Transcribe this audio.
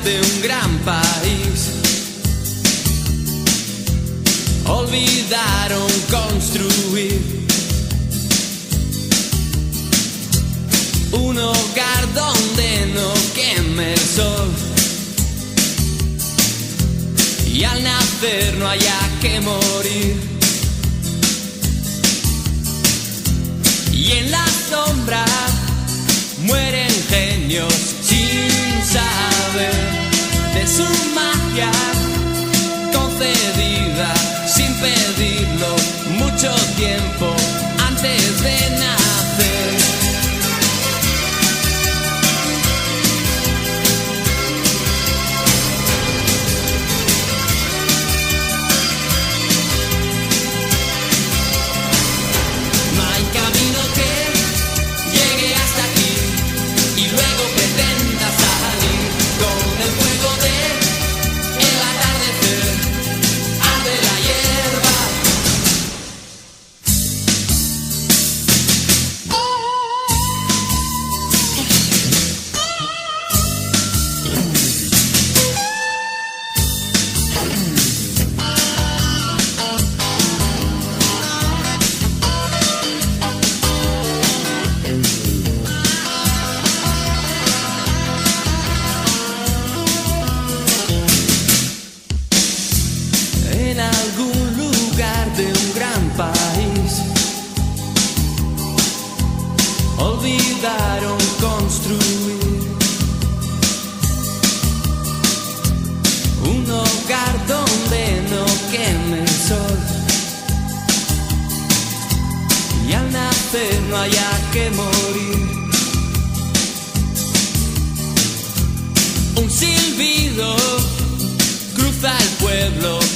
de un gran país. Olvidaron construir un hogar donde no queme el sol y al nacer no haya que morir. Y en la sombra mueren genios sin saber de su magia concedida sin pedirlo mucho tiempo antes de nacer. No hay camino que llegue hasta aquí y luego pretenda salir con el fuego de el atardecer. Arde la hierba. En algún lugar de un gran país olvidaron construir un hogar donde no queme el sol y al nacer no haya que morir. Un silbido cruza el pueblo